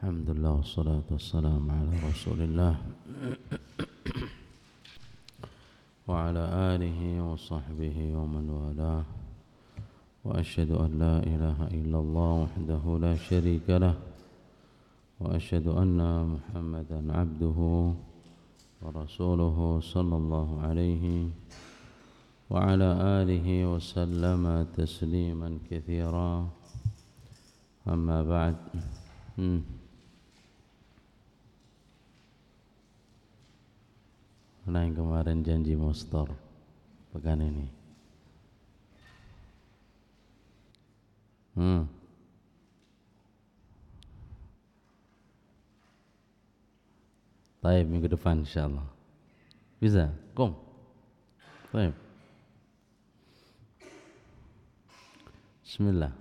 Alhamdulillah wassalatu wassalamu ala rasulillah wa ala alihi wa sahbihi wa man walah wa ashhadu an la ilaha illallah wahdahu la sharika lah wa ashhadu anna Muhammadan abduhu wa rasuluhu sallallahu alaihi wa ala alihi wa sallama tasliman katsira amma ba'd. Nah, yang kemarin janji mau store pekan ini. Baik, minggu depan insyaallah. Bisa? Kom. Baik. Bismillah.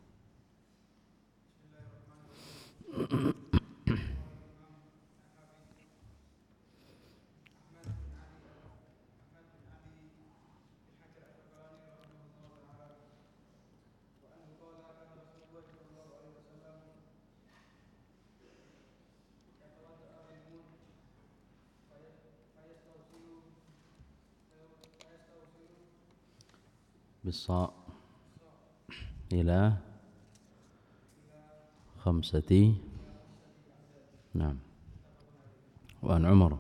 بالصاء إلى 5. نعم. وعن عمر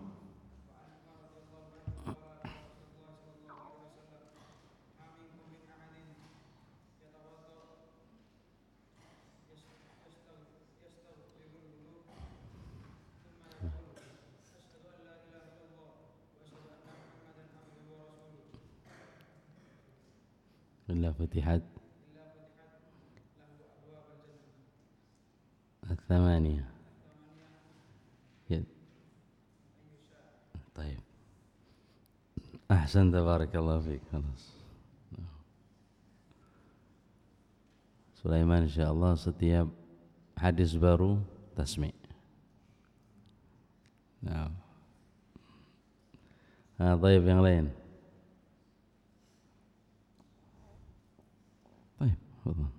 إلا فتحت 8. طيب أحسن بارك الله فيك. خلاص Sulaiman insyaallah setiap hadis baru tasmi'. Nah. Baik, yang lain. Baik, tafadhal.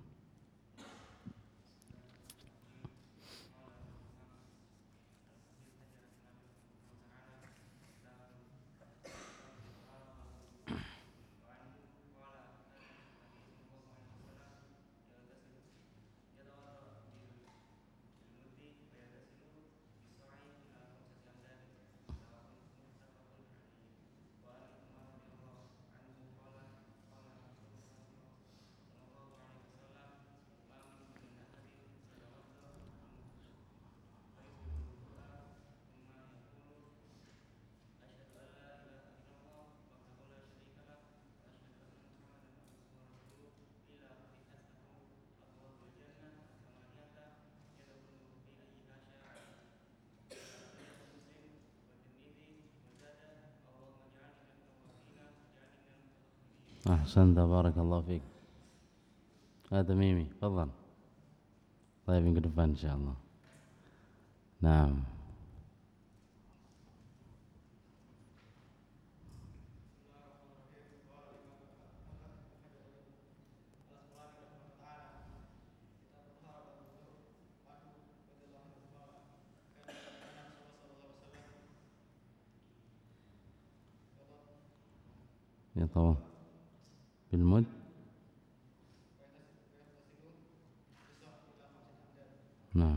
أحسنت بارك الله فيك. هذا ميمي تفضل. طيب minggu depan insyaallah. Naam. Ya tahu. Bilmud. Nah.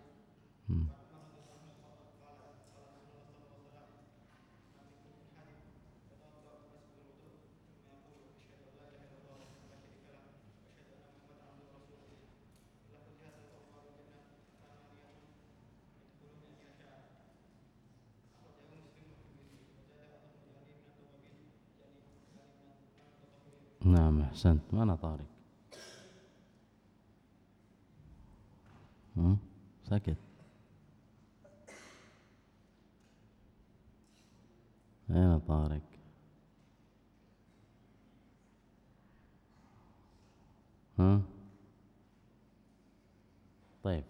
نعم أحسنت. mana Tariq? Sakit? Mana Tariq? طيب.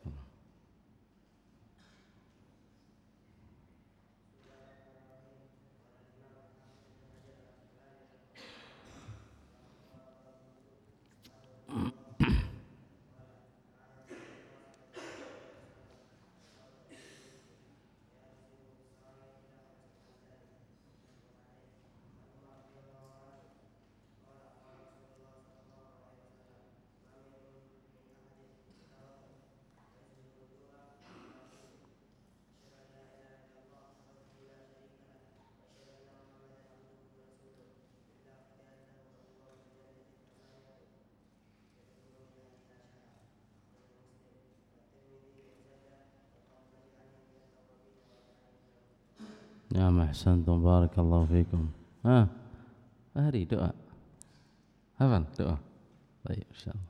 Ya, ahsantum, barakallahu fikum. Ah, hari doa. Hafal doa. Baik, insyaallah.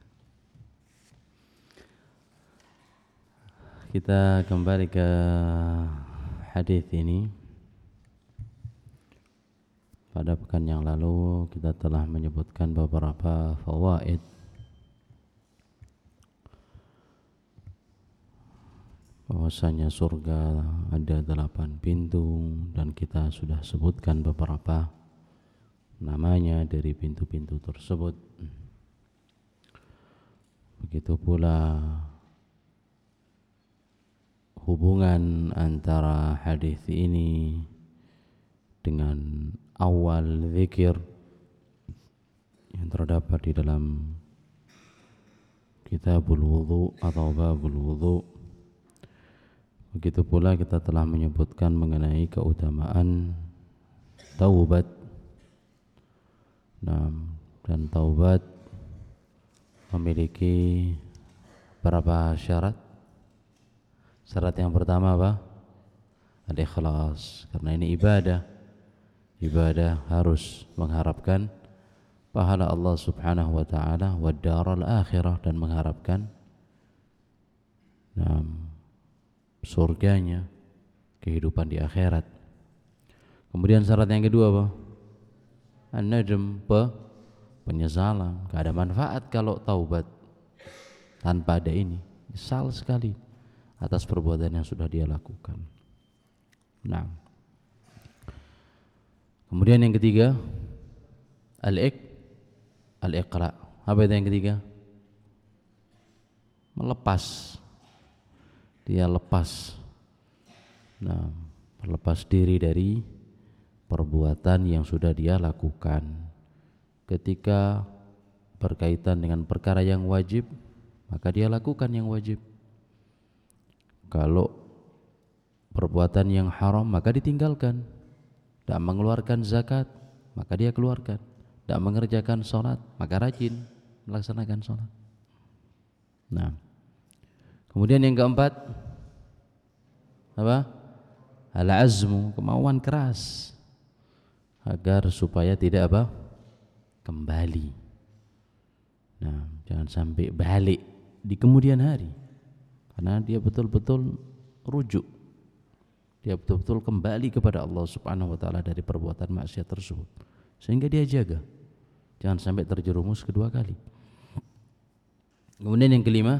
Kita kembali ke hadis ini. Pada pekan yang lalu kita telah menyebutkan beberapa fawaid bahwasanya surga ada 8 pintu dan kita sudah sebutkan beberapa namanya dari pintu-pintu tersebut. Begitu pula hubungan antara hadis ini dengan awal zikir yang terdapat di dalam kitabul wudu atau babul wudu. Begitu pula kita telah menyebutkan mengenai keutamaan taubat. Nah, dan taubat memiliki berapa syarat? Syarat yang pertama apa? Al-ikhlas, karena ini ibadah. Ibadah harus mengharapkan pahala Allah Subhanahu wa taala wa daral akhirah, dan mengharapkan surganya, kehidupan di akhirat. Kemudian syarat yang kedua apa? An-nadm, penyesalan. Gak ada manfaat kalau taubat tanpa ada ini. Nyesal sekali atas perbuatan yang sudah dia lakukan. Nah, kemudian yang ketiga, al-iqra. Apa itu yang ketiga? Melepas. Dia lepas. Nah, berlepas diri dari perbuatan yang sudah dia lakukan. Ketika berkaitan dengan perkara yang wajib, maka dia lakukan yang wajib. Kalau perbuatan yang haram, maka ditinggalkan. Tidak mengeluarkan zakat, maka dia keluarkan. Tidak mengerjakan sholat, maka rajin melaksanakan sholat. Nah, kemudian yang keempat apa? Al-azmu, kemauan keras agar supaya tidak apa? Kembali. Nah, jangan sampai balik di kemudian hari, karena dia betul-betul rujuk. Dia betul-betul kembali kepada Allah Subhanahu wa taala dari perbuatan maksiat tersebut, sehingga dia jaga jangan sampai terjerumus kedua kali. Kemudian yang kelima,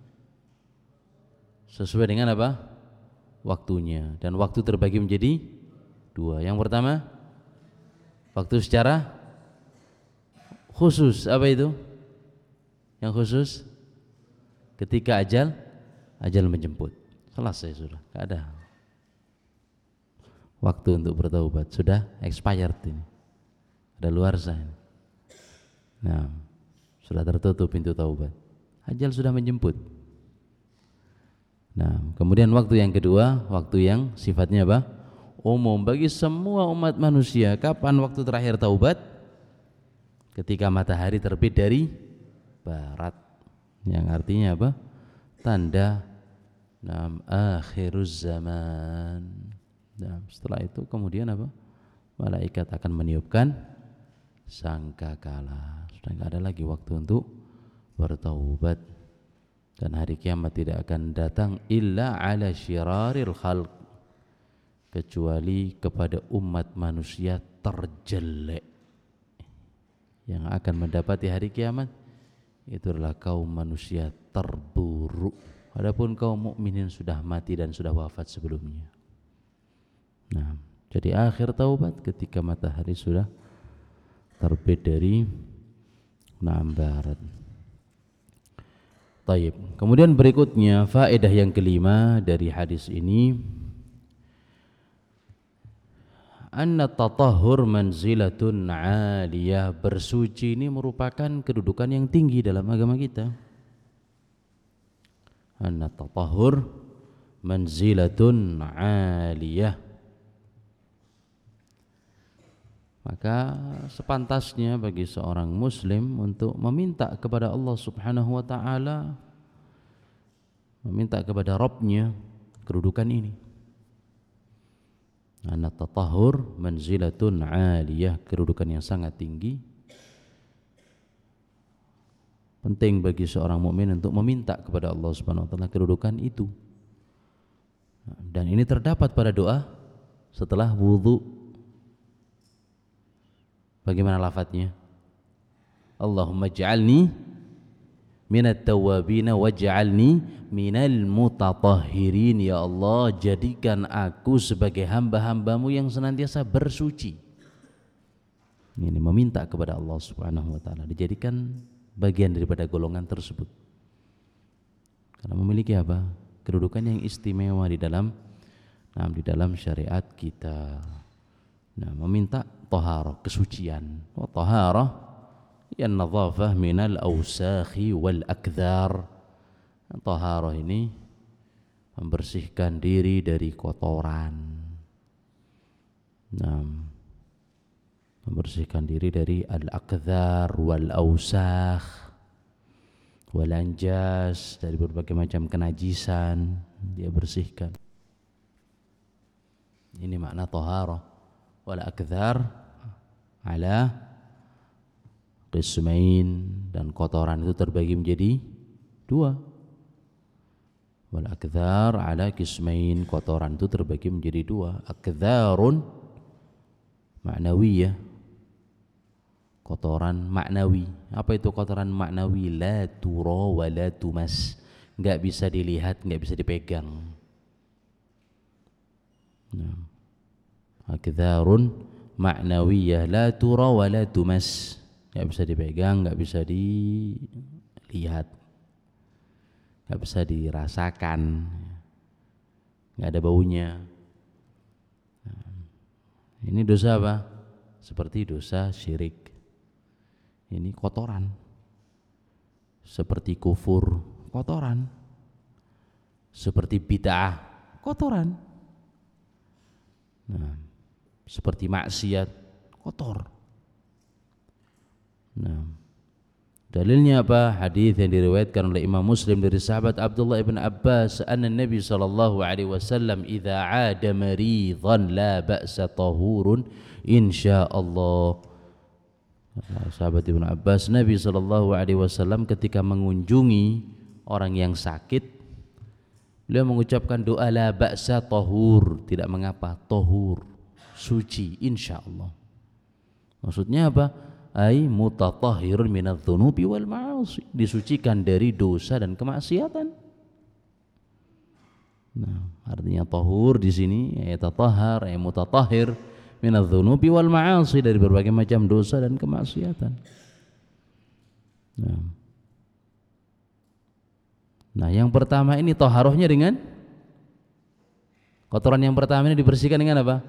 sesuai dengan apa? Waktunya. Dan waktu terbagi menjadi 2. Yang pertama, waktu secara khusus. Apa itu? Yang khusus ketika ajal menjemput. Selesai sudah, tidak ada waktu untuk bertaubat, sudah expired ini. Ada luar sana. Nah, sudah tertutup pintu taubat. Ajal sudah menjemput. Nah, kemudian waktu yang kedua, waktu yang sifatnya apa? Umum bagi semua umat manusia. Kapan waktu terakhir taubat? Ketika matahari terbit dari barat. Yang artinya apa? Tanda akhiruz zaman. Nah, setelah itu kemudian apa? Malaikat akan meniupkan sangkakala. Sudah tidak ada lagi waktu untuk bertaubat. Dan hari kiamat tidak akan datang illa ala syiraril khalq, kecuali kepada umat manusia terjelek. Yang akan mendapati hari kiamat itu adalah kaum manusia terburuk. Adapun kaum mukminin sudah mati dan sudah wafat sebelumnya. Nah, jadi akhir taubat ketika matahari sudah terbit dari barat. Taib. Kemudian berikutnya faedah yang kelima dari hadis ini, anna tatahhur manzilatun 'aliyah, bersuci ini merupakan kedudukan yang tinggi dalam agama kita. Anna tatahhur manzilatun 'aliyah. Maka sepantasnya bagi seorang muslim untuk meminta kepada Allah Subhanahu wa taala, meminta kepada Rabbnya kedudukan ini. Anna tatahhur manzilatun 'aliyah, kedudukan yang sangat tinggi. Penting bagi seorang mukmin untuk meminta kepada Allah Subhanahu wa taala kedudukan itu. Dan ini terdapat pada doa setelah wudu. Bagaimana lafadznya? Allahumma ij'alni minat tawwabin waj'alni minal mutatahhirin. Ya Allah, jadikan aku sebagai hamba-hambamu yang senantiasa bersuci. Ini meminta kepada Allah Subhanahu wa taala dijadikan bagian daripada golongan tersebut. Karena memiliki apa? Kedudukan yang istimewa di dalam syariat kita. Nah, meminta taharah, kesucian. Wa taharah ya nadhafah minal awsakhi wal akdhar. Taharah ini membersihkan diri dari kotoran. Nah, membersihkan diri dari al-akdhar wal awsakh wal anjas, dari berbagai macam kenajisan dia bersihkan. Ini makna taharah. Wal akdhar ala qismain, dan kotoran itu terbagi menjadi dua. Wal akdhar ala qismain, kotoran itu terbagi menjadi dua. Akdharun ma'nawiyah, kotoran maknawi. Apa itu kotoran maknawi? La tura wa la tumas, enggak bisa dilihat, enggak bisa dipegang. Nah, akdharun ma'nawiyah la tura wa la tumas, enggak bisa dipegang, enggak bisa dilihat, enggak bisa dirasakan, enggak ada baunya. Nah, ini dosa apa? Seperti dosa syirik. Ini kotoran. Seperti kufur, kotoran. Seperti bid'ah, kotoran. Nah, seperti maksiat, kotor. Nah, dalilnya apa? Hadis yang diriwayatkan oleh Imam Muslim dari sahabat Abdullah ibn Abbas, anna Nabi sallallahu alaihi wasallam idza 'ada maridan la ba'sa tahurun insyaallah. Sahabat Ibnu Abbas, Nabi sallallahu alaihi wasallam ketika mengunjungi orang yang sakit, beliau mengucapkan doa la ba'sa tahur, tidak mengapa, tahur, suci insyaallah. Maksudnya apa? Ai mutatahhirun minadz-dzunubi wal ma'asi, disucikan dari dosa dan kemaksiatan. Nah, artinya tahur di sini ya tatahhar, ya mutatahhir minadz-dzunubi wal ma'asi, dari berbagai macam dosa dan kemaksiatan. Nah, yang pertama ini taharahnya dengan kotoran yang pertama ini dibersihkan dengan apa?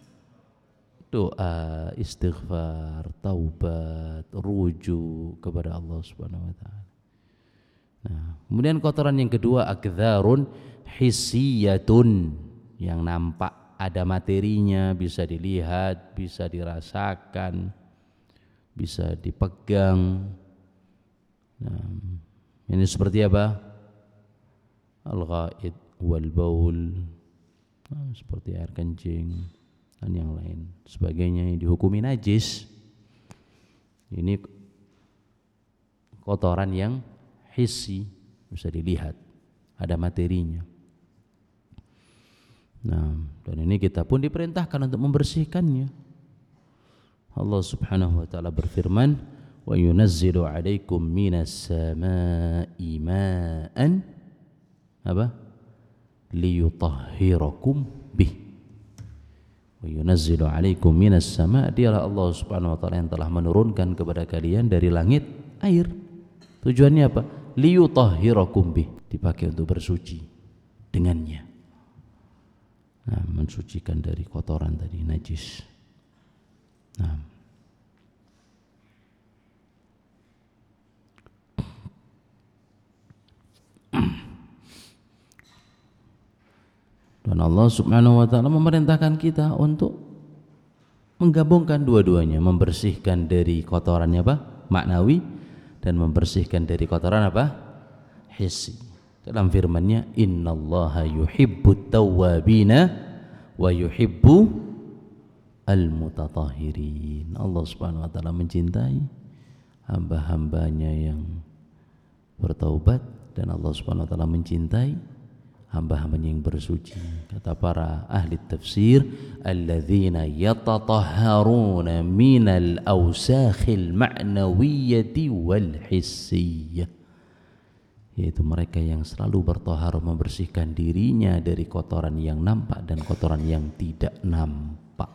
Doa, istighfar, taubat, rujuk kepada Allah Subhanahu wa taala. Nah, kemudian kotoran yang kedua akdharun hissiyatun, yang nampak, ada materinya, bisa dilihat, bisa dirasakan, bisa dipegang. Nah, ini seperti apa? Al-ghaid wal baul, nah, seperti air kencing dan yang lain sebagainya yang dihukumi najis. Ini kotoran yang hissi, bisa dilihat, ada materinya. Nah, dan ini kita pun diperintahkan untuk membersihkannya. Allah Subhanahu wa taala berfirman, wa yunazzilu 'alaikum minas samaa'i ma'an apa? Liyutahhirakum bih. Wa yunazzilu 'alaikum minas sama', dialah Allah Subhanahu wa taala yang telah menurunkan kepada kalian dari langit air. Tujuannya apa? Liyutahhirakum bih, dipakai untuk bersuci dengannya. Nah, mensucikan dari kotoran tadi, najis. Nah, dan Allah Subhanahu wa taala memerintahkan kita untuk menggabungkan dua-duanya, membersihkan dari kotorannya apa? Maknawi, dan membersihkan dari kotoran apa? Hissi. Dalam firman-Nya, innallaha yuhibbut tawwabina wa yuhibbu al-mutatahhirin. Allah Subhanahu wa taala mencintai hamba-hambanya yang bertaubat, dan Allah Subhanahu wa taala mencintai hamba-hambanya yang bersuci. Kata para ahli tafsir, alladzina yatatahharuna minal awsakhil ma'nawiyyati wal hissiyyah, yaitu mereka yang selalu bertaharah, membersihkan dirinya dari kotoran yang nampak dan kotoran yang tidak nampak.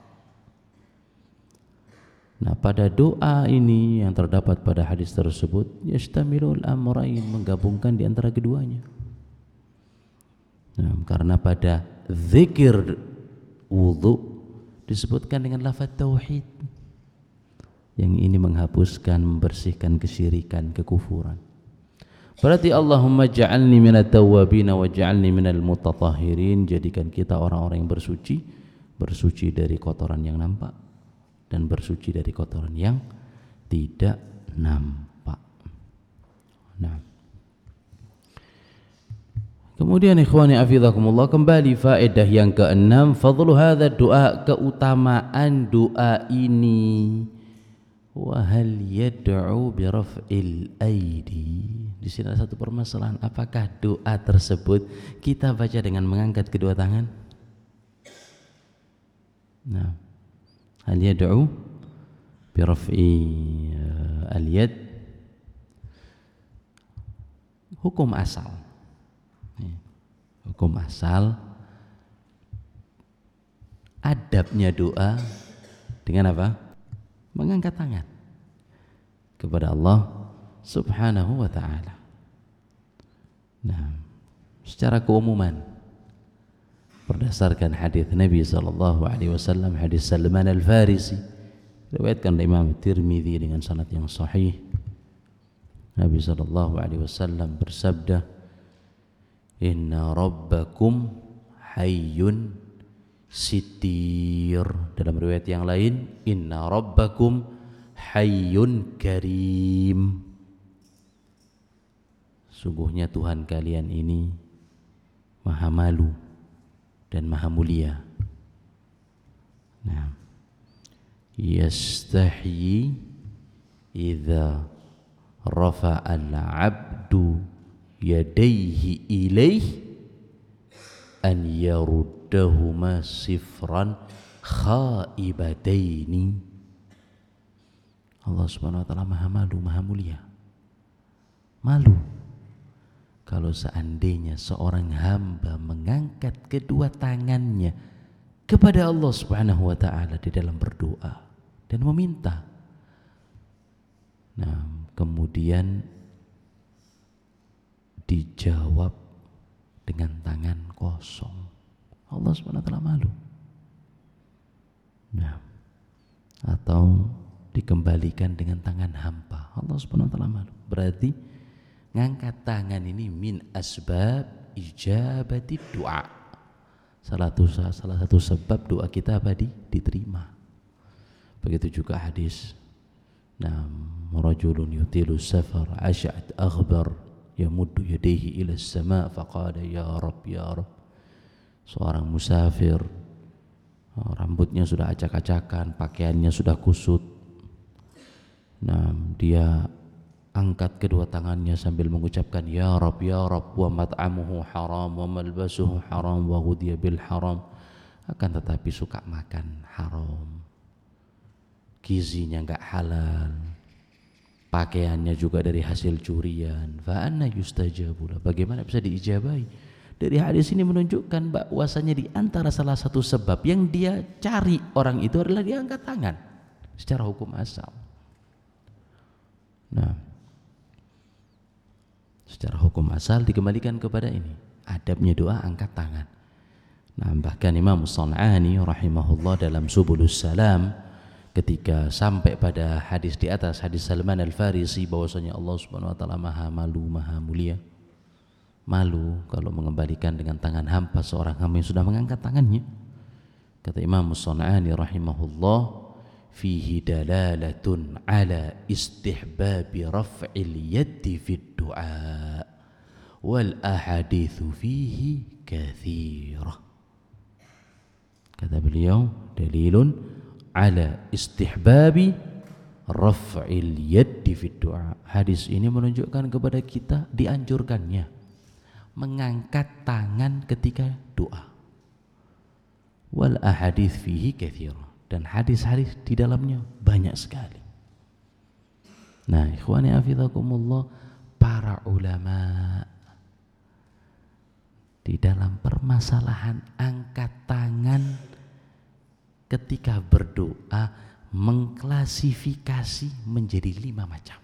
Nah, pada doa ini yang terdapat pada hadis tersebut, yastamilul amrayn, menggabungkan di antara keduanya. Nah, karena pada zikir wudu disebutkan dengan lafaz tauhid, yang ini menghapuskan, membersihkan kesyirikan, kekufuran. Berarti Allahumma ja'alni minat tawwabin wa ja'alni minal mutatahhirin, jadikan kita orang-orang yang bersuci, bersuci dari kotoran yang nampak dan bersuci dari kotoran yang tidak nampak. Nah, kemudian ikhwani afizakumullah, kembali faedah yang keenam, fadlu hadza doa, keutamaan doa ini. Wa hal yad'u bi raf'il aidi. Di sini ada satu permasalahan, apakah doa tersebut kita baca dengan mengangkat kedua tangan? Nah, hal yad'u bi raf'i al-yad, hukum asal. Hukum asal, adabnya doa dengan apa? Mengangkat tangan kepada Allah Subhanahu wa ta'ala. Nah, secara keumuman berdasarkan hadis Nabi SAW, hadis Salman Al-Farisi, riwayatkan oleh Imam Tirmidzi dengan sanad yang sahih, Nabi SAW bersabda, inna rabbakum hayyun sitir. Dalam riwayat yang lain, inna rabbakum hayyun karim. Sungguhnya Tuhan kalian ini maha malu dan maha mulia. Nah, yastahyi idza rafa'al 'abdu yadayhi ilaih an yaruddahuma sifran khaibataini. Allah Subhanahu wa taala maha malu, maha mulia. Malu kalau seandainya seorang hamba mengangkat kedua tangannya kepada Allah Subhanahu wa taala di dalam berdoa dan meminta. Nah, kemudian dijawab dengan tangan kosong. Allah Subhanahu wa taala malu. Nah, atau dikembalikan dengan tangan hampa. Allah Subhanahu wa taala malu. Berarti ngangkat tangan ini min asbab ijabati doa. Salah satu sebab doa kita apa? Diterima. Begitu juga hadis. Nah, rajulun yutilu safar asy'at aghbar yamuddu yadayhi ila as-sama' faqala ya rab ya rab. Seorang musafir, rambutnya sudah acak-acakan, pakaiannya sudah kusut. Nah, dia angkat kedua tangannya sambil mengucapkan ya rab wa mat'amuhu haram wa malbasuhu haram wa ghudhiya bil haram. Akan tetapi suka makan haram, gizinya enggak halal, pakaiannya juga dari hasil curian. Fa anna yustajabu, bagaimana bisa diijabahi? Dari hadis ini menunjukkan bahwasanya di antara salah satu sebab yang dia cari orang itu adalah dia angkat tangan secara hukum asal. Nah, secara hukum asal dikembalikan kepada ini, adabnya doa angkat tangan. Nah, bahkan Imam Shan'ani rahimahullah dalam Subulus Salam ketika sampai pada hadis di atas, hadis Salman Al-Farisi, bahwasanya Allah Subhanahu wa taala maha malu, maha mulia. Malu kalau mengembalikan dengan tangan hampa seorang hamba yang sudah mengangkat tangannya. Kata Imam Shan'ani rahimahullah, fihi dalalatun ala istihbabi raf'il yaddi fid du'a wal ahaditsu fihi katsirah. Kata beliau, dalilun ala istihbabi raf'il yaddi fid du'a. Hadis ini menunjukkan kepada kita dianjurkannya mengangkat tangan ketika doa. Wal ahadits fihi katsir, dan hadis-hadis di dalamnya banyak sekali. Nah, ikhwani hafizakumullah, para ulama di dalam permasalahan angkat tangan ketika berdoa mengklasifikasi menjadi 5 macam.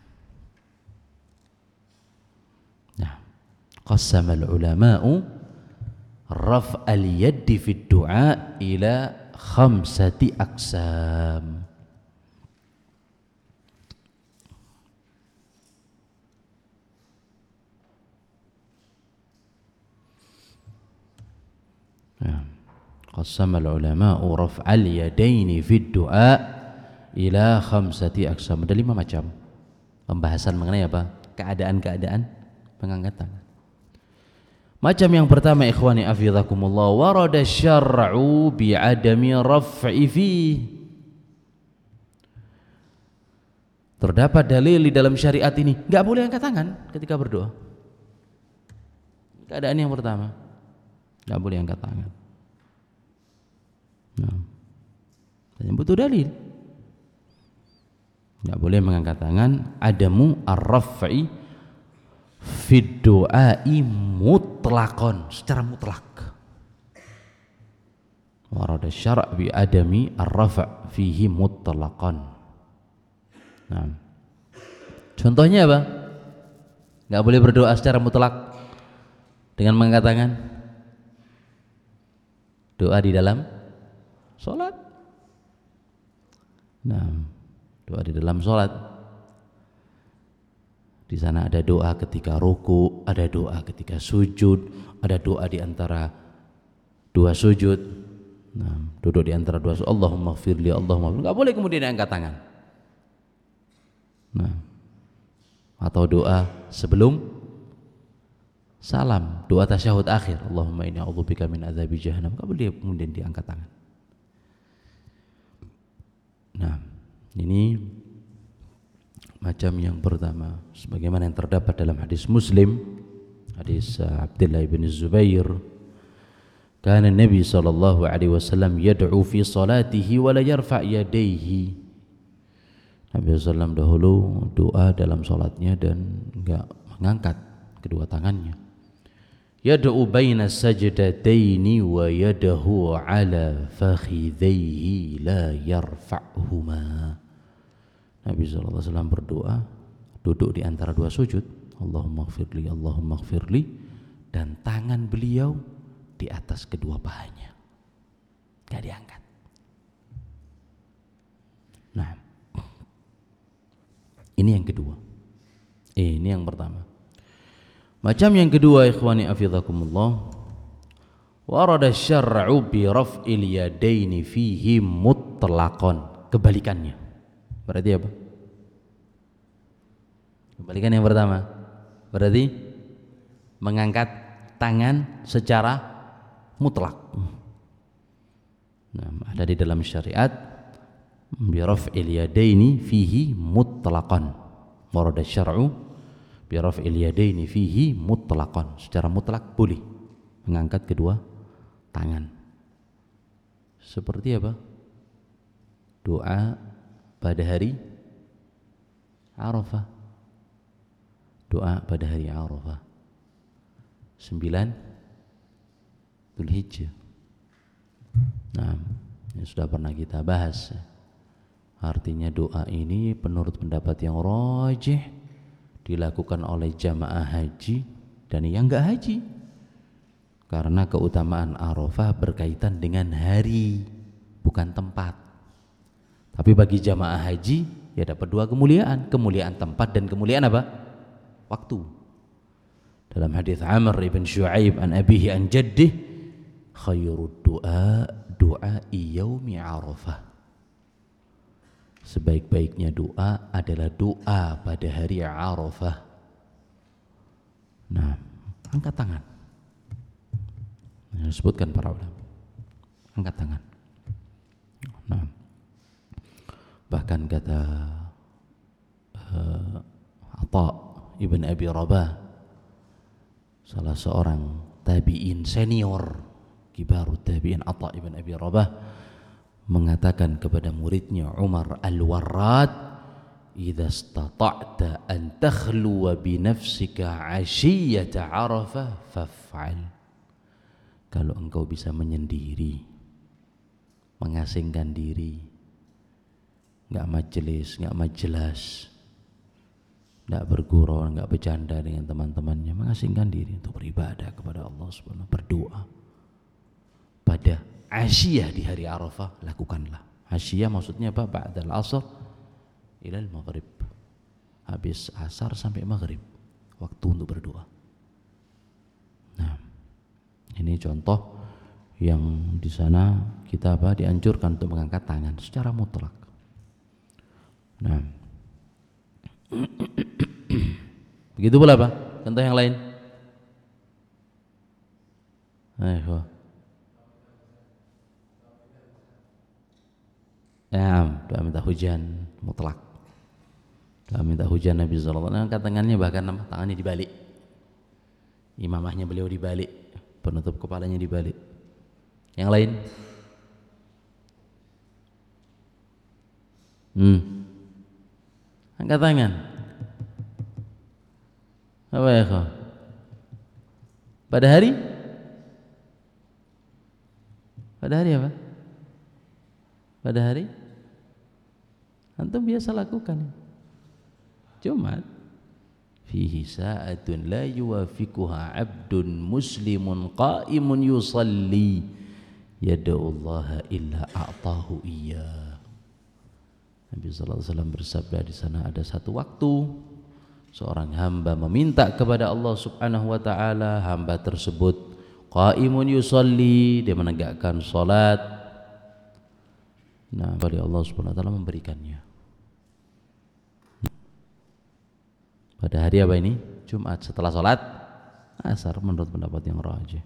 Nah, qassama al-ulama'u raf'al yaddi fid du'a ila 5 aqsam. Qassama al-ulama'u raf'al yadaini fid du'a ila 5 aqsam. Ada 5 macam pembahasan mengenai apa? Keadaan-keadaan mengangkat tangan. Macam yang pertama, ikhwani hafizakumullah, warada syar'u bi'adami raf'i fi. Terdapat dalil di dalam syariat ini enggak boleh angkat tangan ketika berdoa. Keadaan yang pertama, enggak boleh angkat tangan. Nah, yang butuh dalil. Enggak boleh mengangkat tangan, adamu ar-raf'i fid du'ai mutlaqan, secara mutlak. Warada syara' bi adami ar-raf' fihi mutlaqan. Nah, contohnya apa? Enggak boleh berdoa secara mutlak dengan mengangkat tangan. Doa di dalam salat. Nah, doa di dalam salat. Di sana ada doa ketika ruku, ada doa ketika sujud, ada doa di antara 2 sujud. Nah, duduk di antara 2 sujud, Allahumma ighfirli, Allahumma ighfirli. Enggak boleh kemudian angkat tangan. Nah, atau doa sebelum salam, doa tasyahud akhir, Allahumma inni a'udzubika min adzabi jahannam. Enggak boleh kemudian diangkat tangan. Nah, ini macam yang pertama, sebagaimana yang terdapat dalam hadis Muslim, hadis Abdullah bin Zubair, kana Nabi sallallahu alaihi wasallam yad'u fi salatihi wa la yarfa' yadayhi. Nabi sallallahu dahulu doa dalam salatnya dan enggak mengangkat kedua tangannya. Yad'u baina sajdataini wa yadahu ala fakhidhaihi la yarfa'huma. Nabi SAW berdoa duduk di antara 2 sujud, Allahumma ighfirli, Allahumma ighfirli, dan tangan beliau di atas kedua pahanya, gak diangkat. Nah, ini yang kedua. Ini yang pertama. Macam yang kedua, ikhwani hafizakumullah, warada syar'u bi raf'il yadaini fihi mutlaqan. Kebalikannya. Berarti apa? Kebalikan yang pertama. Berarti mengangkat tangan secara mutlak. Nah, ada di dalam syariat bi raf'il yadaini fihi mutlaqan. Warada syar'u bi raf'il yadaini fihi mutlaqan. Secara mutlak boleh mengangkat kedua tangan. Seperti apa? Doa pada hari Arafah. Doa pada hari Arafah 9 Dzulhijjah. Nah, ini sudah pernah kita bahas. Artinya doa ini menurut pendapat yang rajih dilakukan oleh jamaah haji dan yang enggak haji. Karena keutamaan Arafah berkaitan dengan hari, bukan tempat. Tapi bagi jamaah haji ya dapat 2 kemuliaan, kemuliaan tempat dan kemuliaan apa? Waktu. Dalam hadis Amr ibn Shu'aib an abihi an jaddih, khairud du'a du'ai yaumi Arafah. Sebaik-baiknya doa adalah doa pada hari Arafah. Nah, angkat tangan. Yang disebutkan para ulama. Angkat tangan. Bahkan kata Atha ibn Abi Rabah, salah seorang tabi'in senior, kibarut tabi'in, Atha ibn Abi Rabah mengatakan kepada muridnya Umar al-Warrad, "Idza istata'ta an takhluwa bi nafsika 'ashiyata Arafah faf'al." Kalau engkau bisa menyendiri, mengasingkan diri, enggak majelis, enggak majelas, enggak bergurau, enggak bercanda dengan teman-temannya, mengasingkan diri untuk beribadah kepada Allah Subhanahu, berdoa pada Asyiyah di hari Arafah, lakukanlah. Asyiyah maksudnya apa? Ba'dal asr ilal maghrib, habis asar sampai maghrib, waktu untuk berdoa. Nah, ini contoh yang di sana kita dianjurkan untuk mengangkat tangan secara mutlak. Nah, begitu pula contoh yang lain. Ayo. Nah, doa minta hujan mutlak. Doa minta hujan Nabi sallallahu alaihi wasallam, angkat tangannya, bahkan tangannya dibalik. Imamahnya beliau dibalik, penutup kepalanya dibalik. Yang lain? Angkat tangan. Apa ya kau? Pada hari? Pada hari apa? Pada hari? Antum biasa lakukan. Jumat. Fihi sa'atun la yuwafiquha 'abdun muslimun qa'imun yusalli yad'ullaha illa a'tahu iya. Nabi sallallahu alaihi wasallam bersabda, di sana ada satu waktu seorang hamba meminta kepada Allah Subhanahu wa taala, hamba tersebut qa'imun yusalli, dia menegakkan salat. Nah, bagi Allah Subhanahu wa taala memberikannya. Pada hari apa ini? Jumat, setelah sholat asar, menurut pendapat yang rajih.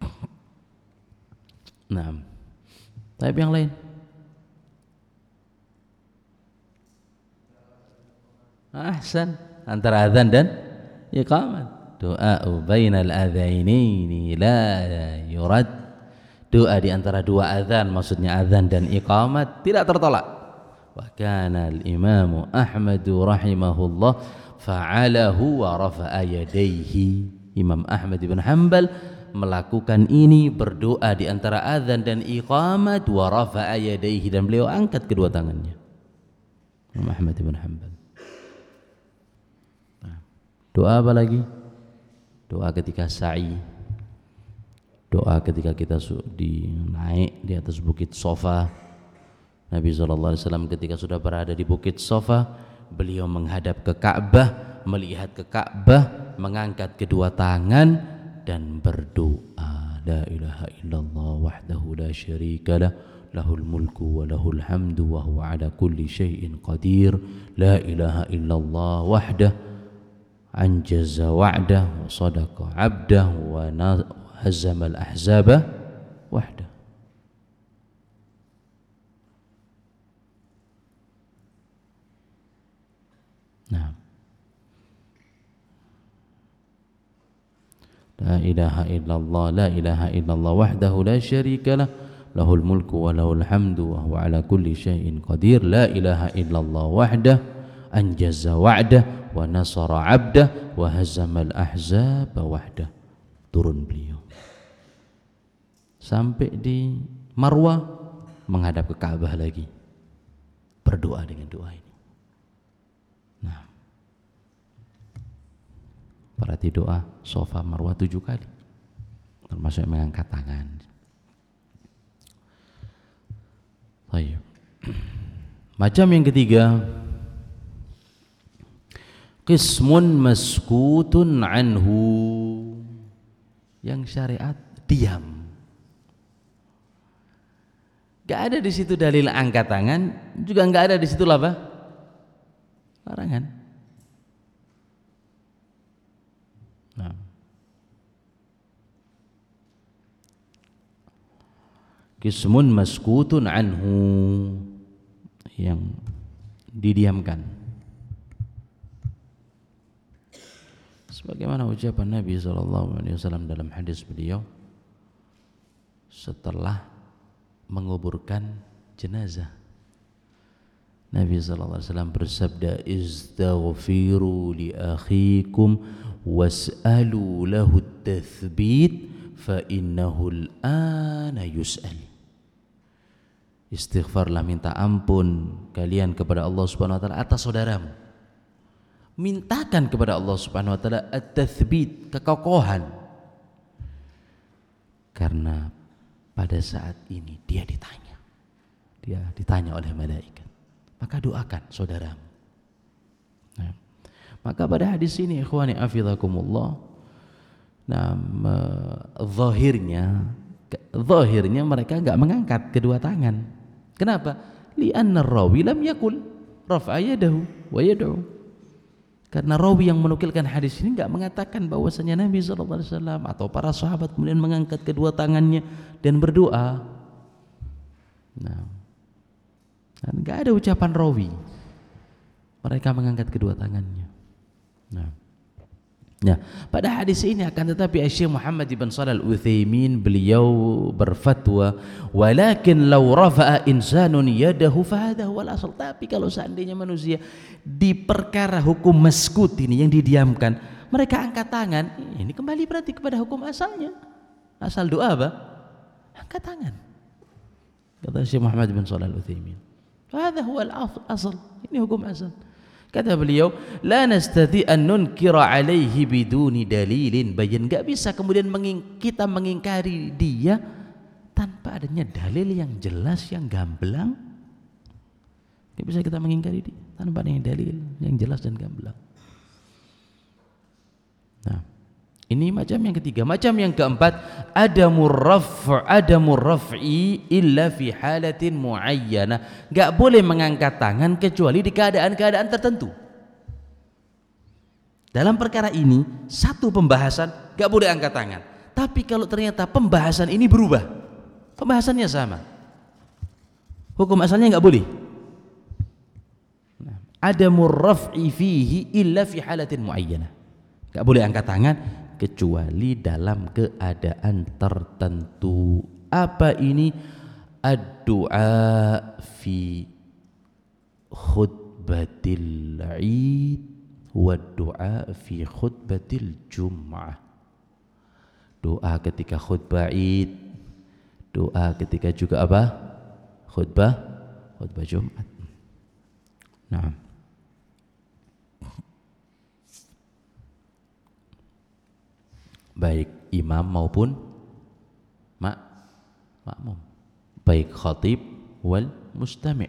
Nah, tapi yang lain? Ahsan, antara azan dan iqamat. Doa bainal adzainaini la yurad. Doa di antara dua azan, maksudnya azan dan iqamat, tidak tertolak. Wa kana al-Imam Ahmad rahimahullah fa'alahu wa rafa'a yadayhi. Imam Ahmad bin Hanbal melakukan ini, berdoa di antara azan dan iqamat, wa rafa'a yadayhi, dan beliau angkat kedua tangannya. Imam Ahmad bin Hanbal. Doa apa lagi? Doa ketika sa'i, doa ketika kita naik di atas bukit Safa. Nabi SAW ketika sudah berada di bukit Safa, beliau menghadap ke Ka'bah, melihat ke Ka'bah, mengangkat kedua tangan dan berdoa, la ilaha illallah wahdahu la syarikalah, lahul mulku wa lahul hamdu wa huwa ala kulli syai'in qadir, la ilaha illallah wahdah anjaza wa'dah wa sadaqa 'abdah wa hazama al-ahzaba wahdah. Nah, la ilaha illallah, la ilaha illallah wahdahu la syarikalah, lahul mulku wa lahul hamdu wa huwa ala kulli syai'in qadir, la ilaha illallah wahdah anjaza wa'dah wa nasara 'abdah wa hazama al-ahzaba wahdah. Turun beliau sampai di Marwah, menghadap ke Ka'bah lagi, berdoa dengan doa ini. Nah, berarti doa Safa Marwah 7 kali, termasuk mengangkat tangan. Baik. Macam yang ketiga, qismun maskutun anhu, yang syariat diam. Gak ada di situ dalil angkat tangan, juga gak ada di situ apa? Larangan. Nah, qismun maskutun anhu, yang didiamkan. Sebagaimana ucapan Nabi SAW dalam hadis beliau setelah menguburkan jenazah. Nabi SAW bersabda, istaghfiru li akhikum was'alu lahu at-tathbit fa innahu al-ana yus'al. Istighfarlah, minta ampun kalian kepada Allah Subhanahu wa taala atas saudaramu. Mintakan kepada Allah Subhanahu wa taala at-tathbit, kekokohan. Karena pada saat ini dia ditanya oleh malaikat. Maka doakan saudaramu. Nah, maka pada hadis ini ikhwani afizakumullah, zahirnya mereka enggak mengangkat kedua tangan. Kenapa? Li'anna rawi lam yakul rafa'a yadahu wa yad'u. Karena rawi yang menukilkan hadis ini enggak mengatakan bahwasanya Nabi sallallahu alaihi wasallam atau para sahabat kemudian mengangkat kedua tangannya dan berdoa. Nah, enggak ada ucapan rawi. Mereka mengangkat kedua tangannya. Nah, pada hadis ini akan tetapi Syekh Muhammad bin Shalih Al-Utsaimin beliau berfatwa, walakin law rafa'a insanun yadahu fa hadha huwal asl. Tapi kalau seandainya manusia di perkara hukum maskut ini yang didiamkan, mereka angkat tangan, ini kembali berarti kepada hukum asalnya. Asal doa apa? Angkat tangan. Kata Syekh Muhammad bin Shalih Al-Utsaimin, fa hadha huwal asl. Ini hukum asal. Kata beliau, la nastati an nunkira alaihi biduni dalilin bayin. Enggak bisa kemudian kita mengingkari dia tanpa adanya dalil yang jelas, yang gamblang. Enggak bisa kita mengingkari dia tanpa adanya dalil yang jelas dan gamblang. Nah, ini macam yang ketiga. Macam yang keempat, adamur raf'i illa fi halatin muayyana. Enggak boleh mengangkat tangan kecuali di keadaan-keadaan tertentu. Dalam perkara ini satu pembahasan enggak boleh angkat tangan. Tapi kalau ternyata pembahasan ini berubah, pembahasannya sama, hukum asalnya enggak boleh. Nah, adamur raf'i fihi illa fi halatin muayyana. Enggak boleh angkat tangan kecuali dalam keadaan tertentu. Apa ini? Ad-du'a fi khutbatil 'id wa ad-du'a fi khutbatil jum'ah. Doa ketika khutbah Id, doa ketika juga apa? Khutbah Jumat. Nah, baik imam maupun makmum, baik khatib wal mustami',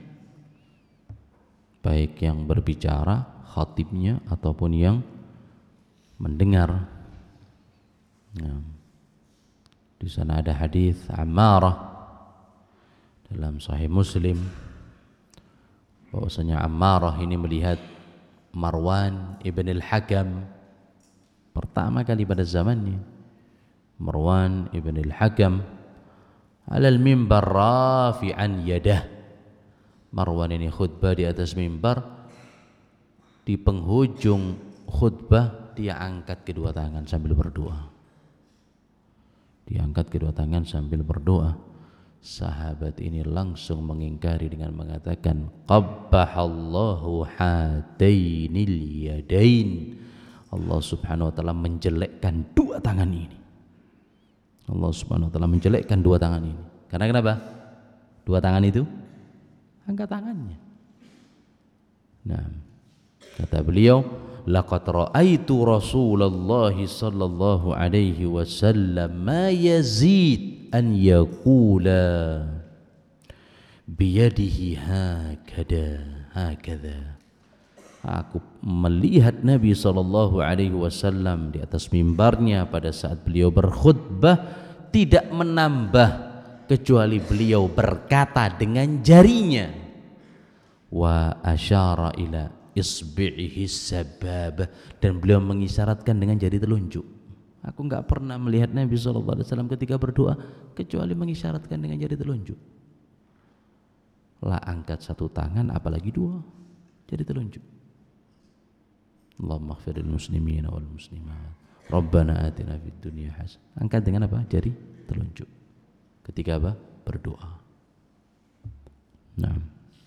baik yang berbicara khatibnya ataupun yang mendengar. Nah, di sana ada hadis Ammarah dalam Sahih Muslim bahwasanya Ammarah ini melihat Marwan ibn al-Hakam pertama kali pada zamannya. Marwan ibn al-Hakam alal mimbar rafi'an yadah. Marwan ini khutbah di atas mimbar, di penghujung khutbah dia angkat kedua tangan sambil berdoa. Dia angkat kedua tangan sambil berdoa. Sahabat ini langsung mengingkari dengan mengatakan, qabbahallahu hatainil yadain. Allah Subhanahu wa taala menjelekkan dua tangan ini. Allah Subhanahu wa taala menjelekkan dua tangan ini. Karena kenapa? Dua tangan itu angkat tangannya. Nah, kata beliau, laqad ra'aitu Rasulullah sallallahu alaihi wasallam ma yazid an yaqula biyadihi hakadha. Aku melihat Nabi SAW di atas mimbarnya pada saat beliau berkhutbah tidak menambah kecuali beliau berkata dengan jarinya, wa asyara ila isbi'ihi sababah, dan beliau mengisyaratkan dengan jari telunjuk. Aku enggak pernah melihat Nabi SAW ketika berdoa kecuali mengisyaratkan dengan jari telunjuk. Lah angkat satu tangan apalagi dua. jadi telunjuk. Allahumma ighfir lil muslimina wal muslimat. Rabbana atina fid dunya hasanah. Angkat dengan apa? Jari telunjuk. Ketika apa? Berdoa. Nah.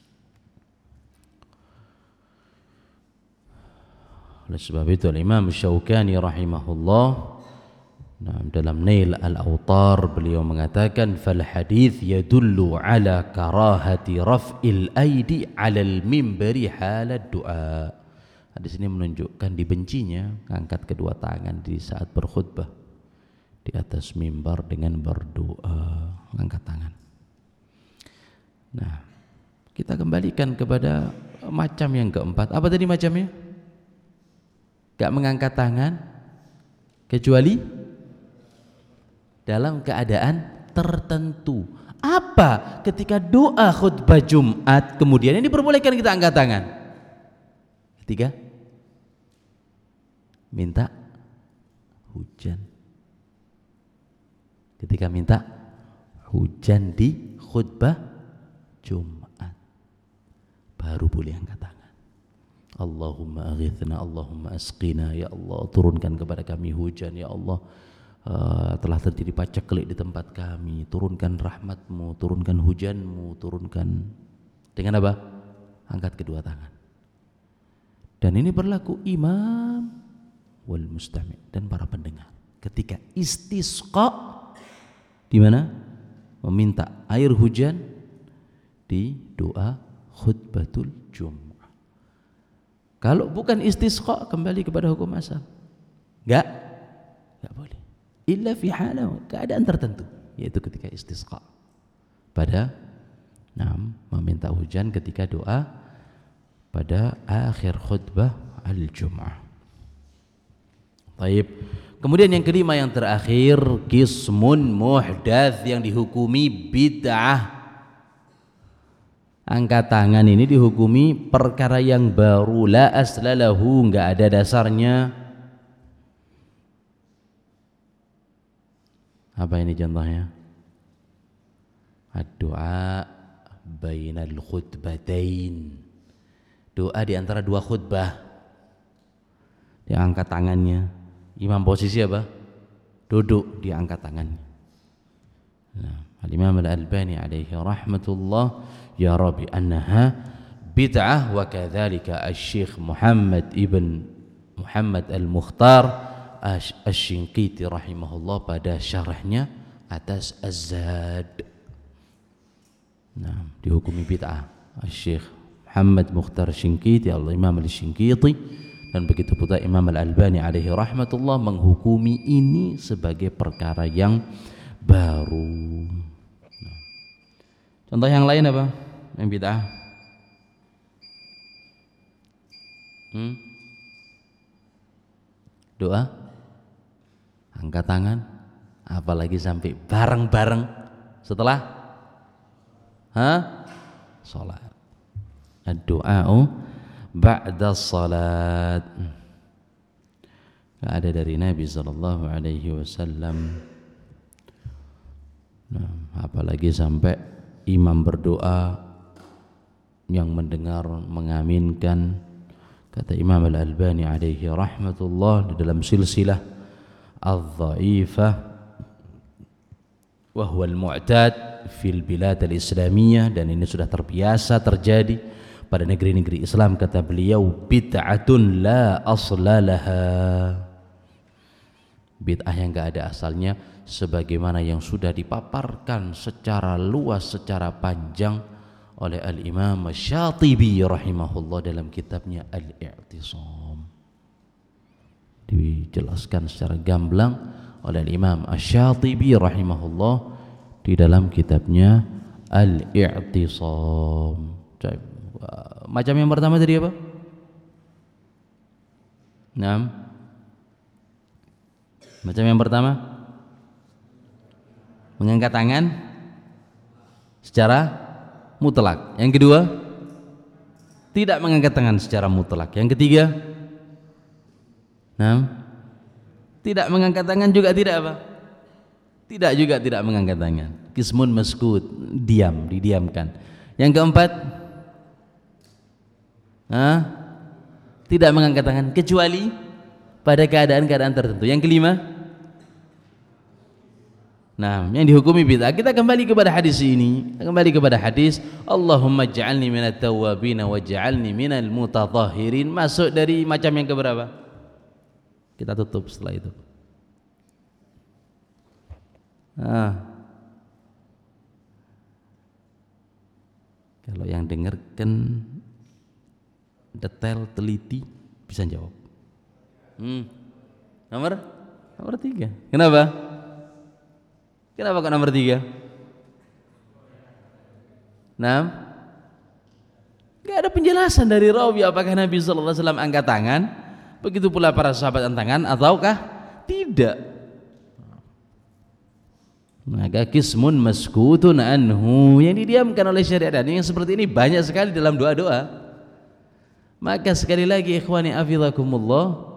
Oleh sebab itu Imam Syaukani rahimahullah dalam Nail al-Awtar beliau mengatakan fal hadits yadullu ala karahati raf'il aidi 'ala al-mimbari halad du'a. Hadis ini menunjukkan dibencinya angkat kedua tangan di saat berkhutbah di atas mimbar dengan berdoa, angkat tangan. Nah, kita kembalikan kepada macam yang keempat. Apa tadi macamnya? Gak mengangkat tangan kecuali dalam keadaan tertentu. Apa? Ketika doa khutbah Jumat kemudian ini diperbolehkan kita angkat tangan. Ketiga, minta hujan. Ketika minta hujan di khutbah Jumat baru boleh angkat tangan. Allahumma aghithna, Allahumma asqina, ya Allah turunkan kepada kami hujan, ya Allah telah terjadi paceklik di tempat kami, turunkan rahmatmu, turunkan hujanmu, turunkan dengan apa? Angkat kedua tangan. Dan ini berlaku imam wal mustami' dan para pendengar ketika istisqa, di mana meminta air hujan di doa khutbatul Jum'ah. Kalau bukan istisqa kembali kepada hukum asal. Enggak boleh. Illa fi halah, keadaan tertentu, yaitu ketika istisqa. Pada meminta hujan ketika doa pada akhir khutbah al-Jum'ah. Baik. Kemudian yang kelima yang terakhir, qismun muhdats yang dihukumi bid'ah. Angkat tangan ini dihukumi perkara yang baru, la aslalahu, enggak ada dasarnya. Apa ini contohnya? Ad-du'a bainal khutbatain. Doa di antara dua khutbah. Dia angkat tangannya. Imam posisi apa? Duduk, dia angkat tangannya. Nah, Al-Imam Al-Albani alaihi rahmatullah yara bi annaha bid'ah, wa kadzalika Asy-Syaikh Muhammad ibn Muhammad Al-Mukhtar Asy-Shinqiti rahimahullah pada syarahnya atas Az-Zad. Nah, dihukumi bid'ah Asy-Syaikh Muhammad Mukhtar Asy-Shinqiti, Al-Imam Al-Shinqiti, dan begitu pula Imam Al-Albani alaihi rahmatullah menghukumi ini sebagai perkara yang baru. Nah, contoh yang lain apa? Yang bid'ah. Doa, angkat tangan, apalagi sampai bareng-bareng setelah salat. Ad-du'a'u ba'da salat. Enggak ada dari Nabi sallallahu alaihi wasallam. Nah, apalagi sampai imam berdoa yang mendengar mengaminkan. Kata Imam Al-Albani alaihi rahmatullah di dalam silsilah al-dha'ifah, wa huwa al-mu'tad fil bilad al-islamiyah, dan ini sudah terbiasa terjadi pada negeri-negeri Islam. Kata beliau, bid'atun la asla laha, bid'ah yang enggak ada asalnya, sebagaimana yang sudah dipaparkan secara luas, secara panjang oleh Al-Imam Syatibi rahimahullah dalam kitabnya Al-I'tisam. Dijelaskan secara gamblang oleh Al-Imam Syatibi rahimahullah di dalam kitabnya Al-I'tisam. Macam yang pertama tadi apa? Macam yang pertama, mengangkat tangan secara mutlak. Yang kedua, tidak mengangkat tangan secara mutlak. Yang ketiga, tidak mengangkat tangan juga tidak apa? Tidak juga tidak mengangkat tangan. Qismun maskut, diam, didiamkan. Yang keempat, Hah? Tidak mengangkat tangan kecuali pada keadaan-keadaan tertentu. Yang kelima, nah, yang dihukumi bid'ah. Kita kembali kepada hadis ini. Kembali kepada hadis, Allahumma ja'alni minat tawwabin wa ja'alni minal mutatahhirin. Masuk dari macam yang keberapa? Kita tutup setelah itu. Kalau yang dengarkan detail, teliti, bisa jawab. Nomor 3. Kenapa? Kenapa kok nomor 3? Nah, gak ada penjelasan dari rawi apakah Nabi sallallahu alaihi wasallam angkat tangan, begitu pula para sahabat angkat tangan ataukah tidak. Maka kismun maskutun anhu, yang didiamkan oleh syariat, dan yang seperti ini banyak sekali dalam doa-doa. Maka sekali lagi ikhwani afizakumullah,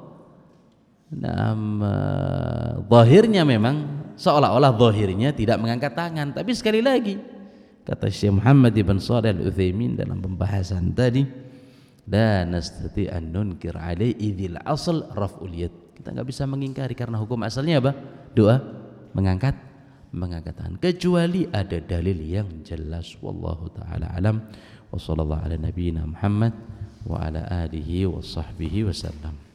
zahirnya memang seolah-olah zahirnya tidak mengangkat tangan, tapi sekali lagi kata Syekh Muhammad ibn Shalih Al-Utsaimin dalam pembahasan tadi, la nastati an nunkir alai idzil asl raf'ul yad. Kita enggak bisa mengingkari karena hukum asalnya apa? Doa mengangkat tangan, kecuali ada dalil yang jelas. Wallahu taala alam wa sallallahu ala nabiyyina Muhammad wa ala alihi wa sahbihi wasallam.